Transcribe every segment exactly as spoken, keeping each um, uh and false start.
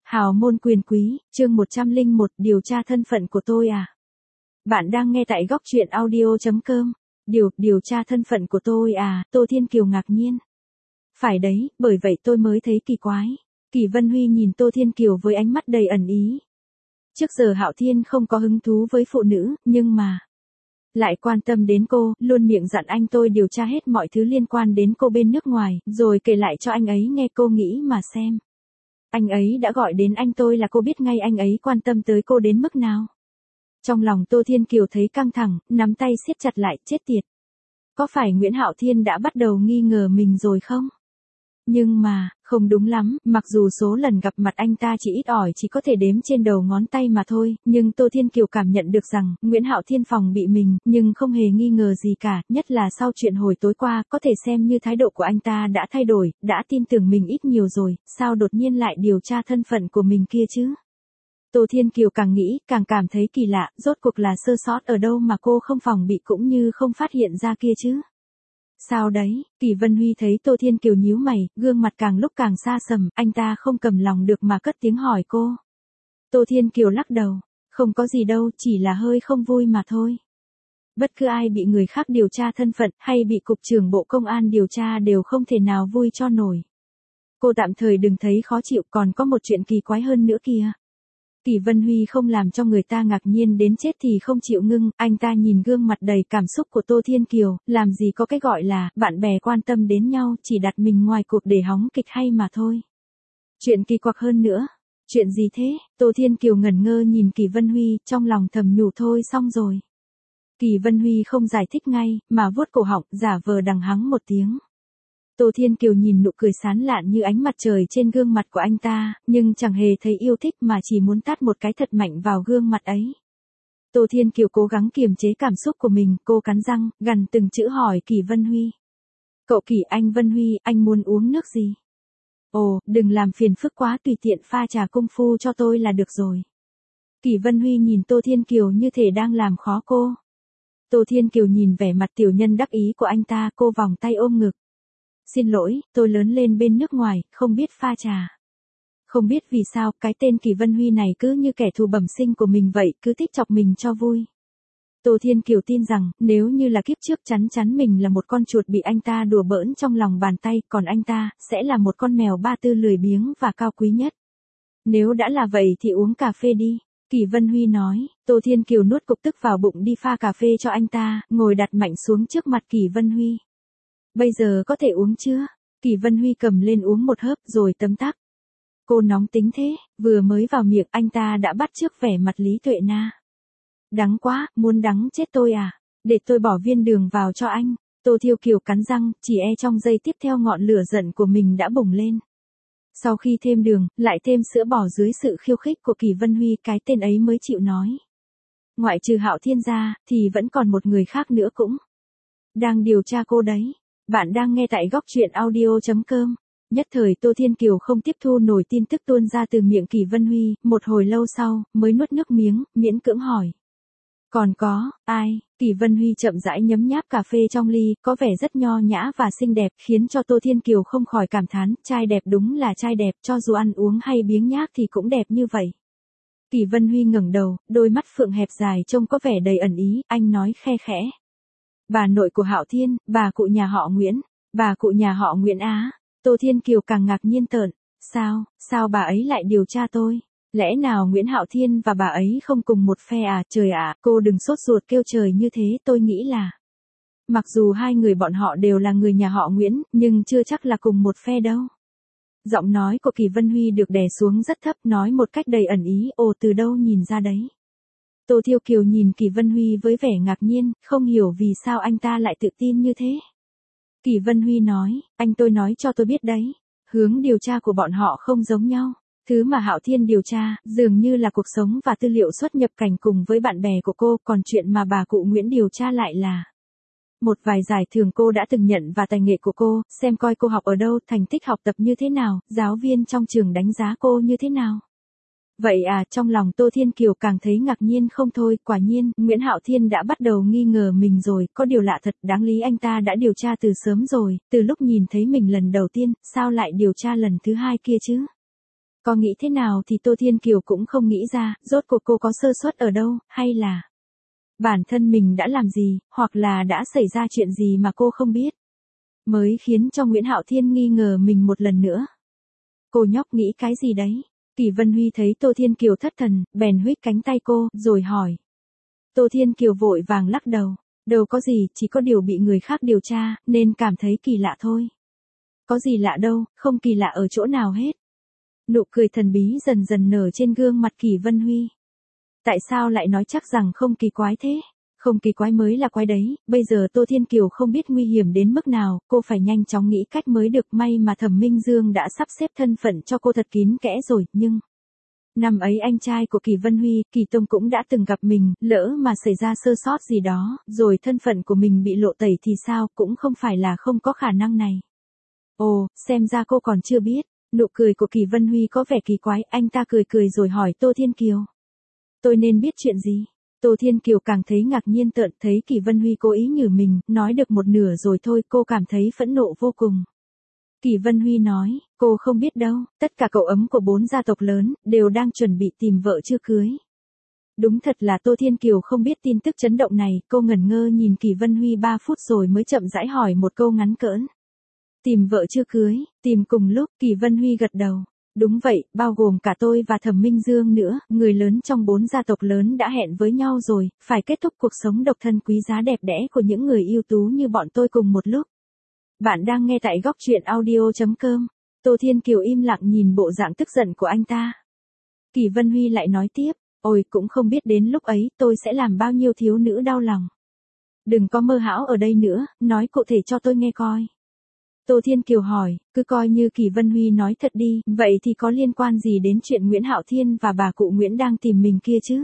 Hào môn quyền quý, chương một trăm lẻ một, điều tra thân phận của tôi à? Bạn đang nghe tại góc truyện audio chấm com. Điều, điều tra thân phận của tôi à? Tô Thiên Kiều ngạc nhiên. Phải đấy, bởi vậy tôi mới thấy kỳ quái. Kỳ Vân Huy nhìn Tô Thiên Kiều với ánh mắt đầy ẩn ý. Trước giờ Hạo Thiên không có hứng thú với phụ nữ, nhưng mà lại quan tâm đến cô, luôn miệng dặn anh tôi điều tra hết mọi thứ liên quan đến cô bên nước ngoài, rồi kể lại cho anh ấy nghe. Cô nghĩ mà xem. Anh ấy đã gọi đến anh tôi là cô biết ngay anh ấy quan tâm tới cô đến mức nào. Trong lòng Tô Thiên Kiều thấy căng thẳng, nắm tay siết chặt lại, chết tiệt. Có phải Nguyễn Hạo Thiên đã bắt đầu nghi ngờ mình rồi không? Nhưng mà, không đúng lắm, mặc dù số lần gặp mặt anh ta chỉ ít ỏi chỉ có thể đếm trên đầu ngón tay mà thôi, nhưng Tô Thiên Kiều cảm nhận được rằng, Nguyễn Hạo Thiên phòng bị mình, nhưng không hề nghi ngờ gì cả, nhất là sau chuyện hồi tối qua, có thể xem như thái độ của anh ta đã thay đổi, đã tin tưởng mình ít nhiều rồi, sao đột nhiên lại điều tra thân phận của mình kia chứ? Tô Thiên Kiều càng nghĩ, càng cảm thấy kỳ lạ, rốt cuộc là sơ sót ở đâu mà cô không phòng bị cũng như không phát hiện ra kia chứ? Sao đấy? Kỳ Vân Huy thấy Tô Thiên Kiều nhíu mày, gương mặt càng lúc càng xa sầm, anh ta không cầm lòng được mà cất tiếng hỏi cô. Tô Thiên Kiều lắc đầu, không có gì đâu, chỉ là hơi không vui mà thôi. Bất cứ ai bị người khác điều tra thân phận, hay bị cục trưởng bộ công an điều tra đều không thể nào vui cho nổi. Cô tạm thời đừng thấy khó chịu, còn có một chuyện kỳ quái hơn nữa kìa. Kỳ Vân Huy không làm cho người ta ngạc nhiên đến chết thì không chịu ngưng, anh ta nhìn gương mặt đầy cảm xúc của Tô Thiên Kiều, làm gì có cái gọi là, bạn bè quan tâm đến nhau, chỉ đặt mình ngoài cuộc để hóng kịch hay mà thôi. Chuyện kỳ quặc hơn nữa. Chuyện gì thế? Tô Thiên Kiều ngẩn ngơ nhìn Kỳ Vân Huy, trong lòng thầm nhủ thôi xong rồi. Kỳ Vân Huy không giải thích ngay, mà vuốt cổ họng, giả vờ đằng hắng một tiếng. Tô Thiên Kiều nhìn nụ cười sán lạn như ánh mặt trời trên gương mặt của anh ta, nhưng chẳng hề thấy yêu thích mà chỉ muốn tát một cái thật mạnh vào gương mặt ấy. Tô Thiên Kiều cố gắng kiềm chế cảm xúc của mình, cô cắn răng, gằn từng chữ hỏi Kỳ Vân Huy. Cậu Kỳ, anh Vân Huy, anh muốn uống nước gì? Ồ, đừng làm phiền phức quá, tùy tiện pha trà công phu cho tôi là được rồi. Kỳ Vân Huy nhìn Tô Thiên Kiều như thể đang làm khó cô. Tô Thiên Kiều nhìn vẻ mặt tiểu nhân đắc ý của anh ta, cô vòng tay ôm ngực. Xin lỗi, tôi lớn lên bên nước ngoài, không biết pha trà. Không biết vì sao, cái tên Kỳ Vân Huy này cứ như kẻ thù bẩm sinh của mình vậy, cứ thích chọc mình cho vui. Tô Thiên Kiều tin rằng, nếu như là kiếp trước chắn chắn mình là một con chuột bị anh ta đùa bỡn trong lòng bàn tay, còn anh ta, sẽ là một con mèo ba tư lười biếng và cao quý nhất. Nếu đã là vậy thì uống cà phê đi. Kỳ Vân Huy nói, Tô Thiên Kiều nuốt cục tức vào bụng đi pha cà phê cho anh ta, ngồi đặt mạnh xuống trước mặt Kỳ Vân Huy. Bây giờ có thể uống chưa? Kỳ Vân Huy cầm lên uống một hớp rồi tấm tắc. Cô nóng tính thế, vừa mới vào miệng anh ta đã bắt chước vẻ mặt Lý Tuệ Na. Đắng quá, muốn đắng chết tôi à? Để tôi bỏ viên đường vào cho anh. Tô Thiên Kiều cắn răng, chỉ e trong giây tiếp theo ngọn lửa giận của mình đã bùng lên. Sau khi thêm đường, lại thêm sữa bò dưới sự khiêu khích của Kỳ Vân Huy, cái tên ấy mới chịu nói. Ngoại trừ Hạo Thiên ra, thì vẫn còn một người khác nữa cũng đang điều tra cô đấy. Bạn đang nghe tại góc truyện audio chấm com. Nhất thời Tô Thiên Kiều không tiếp thu nổi tin tức tuôn ra từ miệng Kỳ Vân Huy, một hồi lâu sau, mới nuốt nước miếng, miễn cưỡng hỏi. Còn có, ai? Kỳ Vân Huy chậm rãi nhấm nháp cà phê trong ly, có vẻ rất nho nhã và xinh đẹp, khiến cho Tô Thiên Kiều không khỏi cảm thán, trai đẹp đúng là trai đẹp, cho dù ăn uống hay biếng nhác thì cũng đẹp như vậy. Kỳ Vân Huy ngẩng đầu, đôi mắt phượng hẹp dài trông có vẻ đầy ẩn ý, anh nói khe khẽ. Bà nội của Hạo Thiên, bà cụ nhà họ Nguyễn, bà cụ nhà họ Nguyễn Á. Tô Thiên Kiều càng ngạc nhiên tợn, sao, sao bà ấy lại điều tra tôi? Lẽ nào Nguyễn Hạo Thiên và bà ấy không cùng một phe à? Trời ạ, cô đừng sốt ruột kêu trời như thế, tôi nghĩ là mặc dù hai người bọn họ đều là người nhà họ Nguyễn, nhưng chưa chắc là cùng một phe đâu. Giọng nói của Kỳ Vân Huy được đè xuống rất thấp, nói một cách đầy ẩn ý, ồ từ đâu nhìn ra đấy? Tô Thiên Kiều nhìn Kỳ Vân Huy với vẻ ngạc nhiên, không hiểu vì sao anh ta lại tự tin như thế. Kỳ Vân Huy nói, anh tôi nói cho tôi biết đấy, hướng điều tra của bọn họ không giống nhau. Thứ mà Hạo Thiên điều tra, dường như là cuộc sống và tư liệu xuất nhập cảnh cùng với bạn bè của cô, còn chuyện mà bà cụ Nguyễn điều tra lại là một vài giải thưởng cô đã từng nhận và tài nghệ của cô, xem coi cô học ở đâu, thành tích học tập như thế nào, giáo viên trong trường đánh giá cô như thế nào. Vậy à, trong lòng Tô Thiên Kiều càng thấy ngạc nhiên không thôi, quả nhiên, Nguyễn Hạo Thiên đã bắt đầu nghi ngờ mình rồi, có điều lạ thật, đáng lý anh ta đã điều tra từ sớm rồi, từ lúc nhìn thấy mình lần đầu tiên, sao lại điều tra lần thứ hai kia chứ? Có nghĩ thế nào thì Tô Thiên Kiều cũng không nghĩ ra, rốt cuộc cô có sơ suất ở đâu, hay là bản thân mình đã làm gì, hoặc là đã xảy ra chuyện gì mà cô không biết, mới khiến cho Nguyễn Hạo Thiên nghi ngờ mình một lần nữa. Cô nhóc nghĩ cái gì đấy? Kỷ Vân Huy thấy Tô Thiên Kiều thất thần, bèn huých cánh tay cô, rồi hỏi. Tô Thiên Kiều vội vàng lắc đầu. Đâu có gì, chỉ có điều bị người khác điều tra, nên cảm thấy kỳ lạ thôi. Có gì lạ đâu, không kỳ lạ ở chỗ nào hết. Nụ cười thần bí dần dần nở trên gương mặt Kỷ Vân Huy. Tại sao lại nói chắc rằng không kỳ quái thế? Không kỳ quái mới là quái đấy, bây giờ Tô Thiên Kiều không biết nguy hiểm đến mức nào, cô phải nhanh chóng nghĩ cách mới được. May mà Thẩm Minh Dương đã sắp xếp thân phận cho cô thật kín kẽ rồi, nhưng... Năm ấy anh trai của Kỷ Vân Huy, Kỷ Tông cũng đã từng gặp mình, lỡ mà xảy ra sơ sót gì đó, rồi thân phận của mình bị lộ tẩy thì sao, cũng không phải là không có khả năng này. Ồ, xem ra cô còn chưa biết. Nụ cười của Kỷ Vân Huy có vẻ kỳ quái, anh ta cười cười rồi hỏi Tô Thiên Kiều. Tôi nên biết chuyện gì? Tô Thiên Kiều càng thấy ngạc nhiên tợn, thấy Kỷ Vân Huy cố ý nhử mình, nói được một nửa rồi thôi, cô cảm thấy phẫn nộ vô cùng. Kỷ Vân Huy nói, cô không biết đâu, tất cả cậu ấm của bốn gia tộc lớn, đều đang chuẩn bị tìm vợ chưa cưới. Đúng thật là Tô Thiên Kiều không biết tin tức chấn động này, cô ngẩn ngơ nhìn Kỷ Vân Huy ba phút rồi mới chậm rãi hỏi một câu ngắn cỡn. Tìm vợ chưa cưới, tìm cùng lúc, Kỷ Vân Huy gật đầu. Đúng vậy, bao gồm cả tôi và Thẩm Minh Dương nữa, người lớn trong bốn gia tộc lớn đã hẹn với nhau rồi, phải kết thúc cuộc sống độc thân quý giá đẹp đẽ của những người ưu tú như bọn tôi cùng một lúc. Bạn đang nghe tại góc truyện audio chấm com. Tô Thiên Kiều im lặng nhìn bộ dạng tức giận của anh ta. Kỷ Vân Huy lại nói tiếp, ôi cũng không biết đến lúc ấy tôi sẽ làm bao nhiêu thiếu nữ đau lòng. Đừng có mơ hão ở đây nữa, nói cụ thể cho tôi nghe coi. Tô Thiên Kiều hỏi, cứ coi như Kỷ Vân Huy nói thật đi, vậy thì có liên quan gì đến chuyện Nguyễn Hạo Thiên và bà cụ Nguyễn đang tìm mình kia chứ?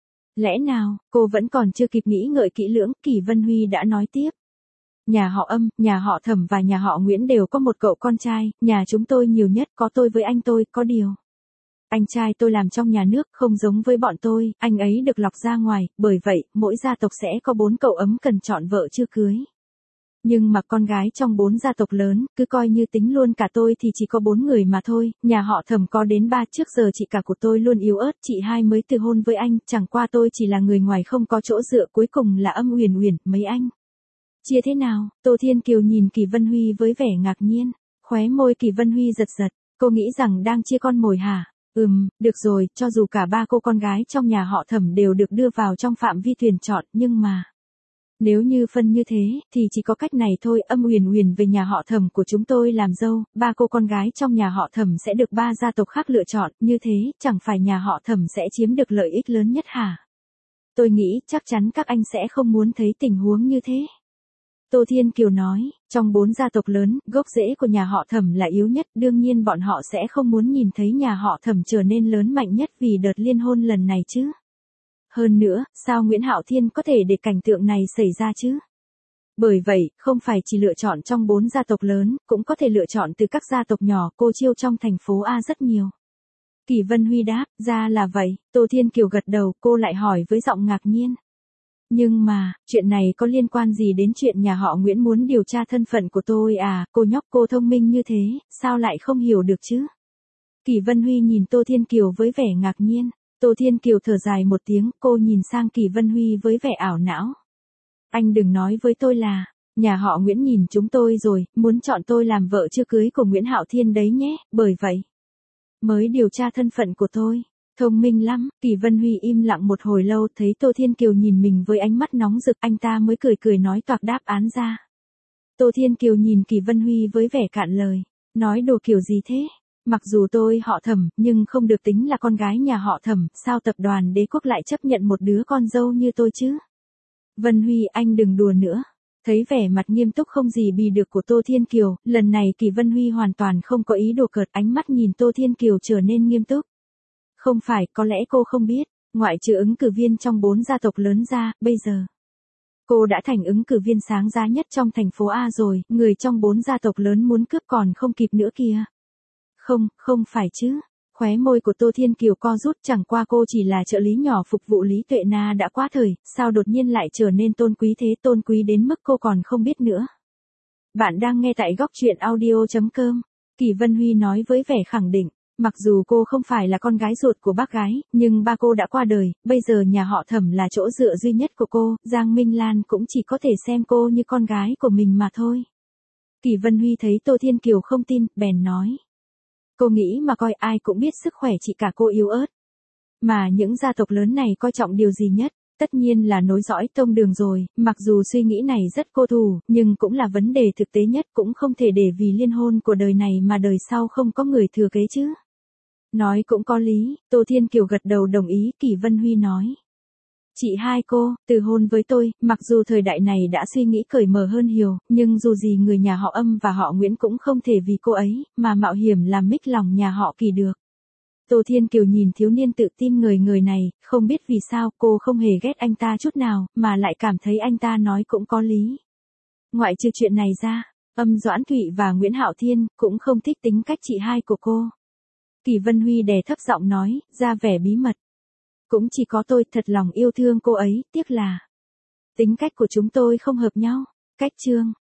Lẽ nào, cô vẫn còn chưa kịp nghĩ ngợi kỹ lưỡng, Kỷ Vân Huy đã nói tiếp. Nhà họ Âm, nhà họ Thẩm và nhà họ Nguyễn đều có một cậu con trai, nhà chúng tôi nhiều nhất có tôi với anh tôi, có điều. Anh trai tôi làm trong nhà nước, không giống với bọn tôi, anh ấy được lọc ra ngoài, bởi vậy, mỗi gia tộc sẽ có bốn cậu ấm cần chọn vợ chưa cưới. Nhưng mà con gái trong bốn gia tộc lớn, cứ coi như tính luôn cả tôi thì chỉ có bốn người mà thôi, nhà họ Thẩm có đến ba, trước giờ chị cả của tôi luôn yếu ớt, chị hai mới từ hôn với anh, chẳng qua tôi chỉ là người ngoài không có chỗ dựa, cuối cùng là Âm Uyển Uyển, mấy anh. Chia thế nào? Tô Thiên Kiều nhìn Kỷ Vân Huy với vẻ ngạc nhiên, khóe môi Kỷ Vân Huy giật giật, cô nghĩ rằng đang chia con mồi hả? Ừm, được rồi, cho dù cả ba cô con gái trong nhà họ Thẩm đều được đưa vào trong phạm vi tuyển chọn, nhưng mà... Nếu như phân như thế, thì chỉ có cách này thôi, Âm Uyển Uyển về nhà họ Thẩm của chúng tôi làm dâu, ba cô con gái trong nhà họ Thẩm sẽ được ba gia tộc khác lựa chọn, như thế, chẳng phải nhà họ Thẩm sẽ chiếm được lợi ích lớn nhất hả? Tôi nghĩ, chắc chắn các anh sẽ không muốn thấy tình huống như thế. Tô Thiên Kiều nói, trong bốn gia tộc lớn, gốc rễ của nhà họ Thẩm là yếu nhất, đương nhiên bọn họ sẽ không muốn nhìn thấy nhà họ Thẩm trở nên lớn mạnh nhất vì đợt liên hôn lần này chứ. Hơn nữa, sao Nguyễn Hạo Thiên có thể để cảnh tượng này xảy ra chứ? Bởi vậy, không phải chỉ lựa chọn trong bốn gia tộc lớn, cũng có thể lựa chọn từ các gia tộc nhỏ, cô chiêu trong thành phố A rất nhiều. Kỷ Vân Huy đáp, ra là vậy, Tô Thiên Kiều gật đầu, cô lại hỏi với giọng ngạc nhiên. Nhưng mà, chuyện này có liên quan gì đến chuyện nhà họ Nguyễn muốn điều tra thân phận của tôi à, cô nhóc cô thông minh như thế, sao lại không hiểu được chứ? Kỷ Vân Huy nhìn Tô Thiên Kiều với vẻ ngạc nhiên, Tô Thiên Kiều thở dài một tiếng, cô nhìn sang Kỷ Vân Huy với vẻ ảo não. Anh đừng nói với tôi là, nhà họ Nguyễn nhìn chúng tôi rồi, muốn chọn tôi làm vợ chưa cưới của Nguyễn Hạo Thiên đấy nhé, bởi vậy. Mới điều tra thân phận của tôi. Thông minh lắm, Kỷ Vân Huy im lặng một hồi lâu, thấy Tô Thiên Kiều nhìn mình với ánh mắt nóng rực, anh ta mới cười cười nói toạc đáp án ra. Tô Thiên Kiều nhìn Kỷ Vân Huy với vẻ cạn lời, nói đồ kiểu gì thế? Mặc dù tôi họ Thẩm, nhưng không được tính là con gái nhà họ Thẩm, sao tập đoàn Đế Quốc lại chấp nhận một đứa con dâu như tôi chứ? Vân Huy, anh đừng đùa nữa. Thấy vẻ mặt nghiêm túc không gì bì được của Tô Thiên Kiều, lần này Kỷ Vân Huy hoàn toàn không có ý đùa cợt, ánh mắt nhìn Tô Thiên Kiều trở nên nghiêm túc. Không phải, có lẽ cô không biết, ngoại trừ ứng cử viên trong bốn gia tộc lớn ra, bây giờ. Cô đã thành ứng cử viên sáng giá nhất trong thành phố A rồi, người trong bốn gia tộc lớn muốn cướp còn không kịp nữa kìa. Không, không phải chứ. Khóe môi của Tô Thiên Kiều co rút, chẳng qua cô chỉ là trợ lý nhỏ phục vụ Lý Tuệ Na đã quá thời, sao đột nhiên lại trở nên tôn quý thế, tôn quý đến mức cô còn không biết nữa. Bạn đang nghe tại góc truyện audio chấm com. Kỷ Vân Huy nói với vẻ khẳng định. Mặc dù cô không phải là con gái ruột của bác gái, nhưng ba cô đã qua đời, bây giờ nhà họ Thẩm là chỗ dựa duy nhất của cô, Giang Minh Lan cũng chỉ có thể xem cô như con gái của mình mà thôi. Kỷ Vân Huy thấy Tô Thiên Kiều không tin, bèn nói. Cô nghĩ mà coi, ai cũng biết sức khỏe chị cả cô yếu ớt. Mà những gia tộc lớn này coi trọng điều gì nhất? Tất nhiên là nối dõi tông đường rồi, mặc dù suy nghĩ này rất cô thù, nhưng cũng là vấn đề thực tế nhất, cũng không thể để vì liên hôn của đời này mà đời sau không có người thừa kế chứ. Nói cũng có lý, Tô Thiên Kiều gật đầu đồng ý, Kỷ Vân Huy nói. Chị hai cô, từ hôn với tôi, mặc dù thời đại này đã suy nghĩ cởi mở hơn nhiều, nhưng dù gì người nhà họ Âm và họ Nguyễn cũng không thể vì cô ấy, mà mạo hiểm làm mích lòng nhà họ Kỳ được. Tô Thiên Kiều nhìn thiếu niên tự tin người người này, không biết vì sao cô không hề ghét anh ta chút nào, mà lại cảm thấy anh ta nói cũng có lý. Ngoại trừ chuyện này ra, Âm Doãn Thụy và Nguyễn Hạo Thiên cũng không thích tính cách chị hai của cô. Kỷ Vân Huy đè thấp giọng nói, ra vẻ bí mật. Cũng chỉ có tôi thật lòng yêu thương cô ấy, tiếc là tính cách của chúng tôi không hợp nhau. Cách chương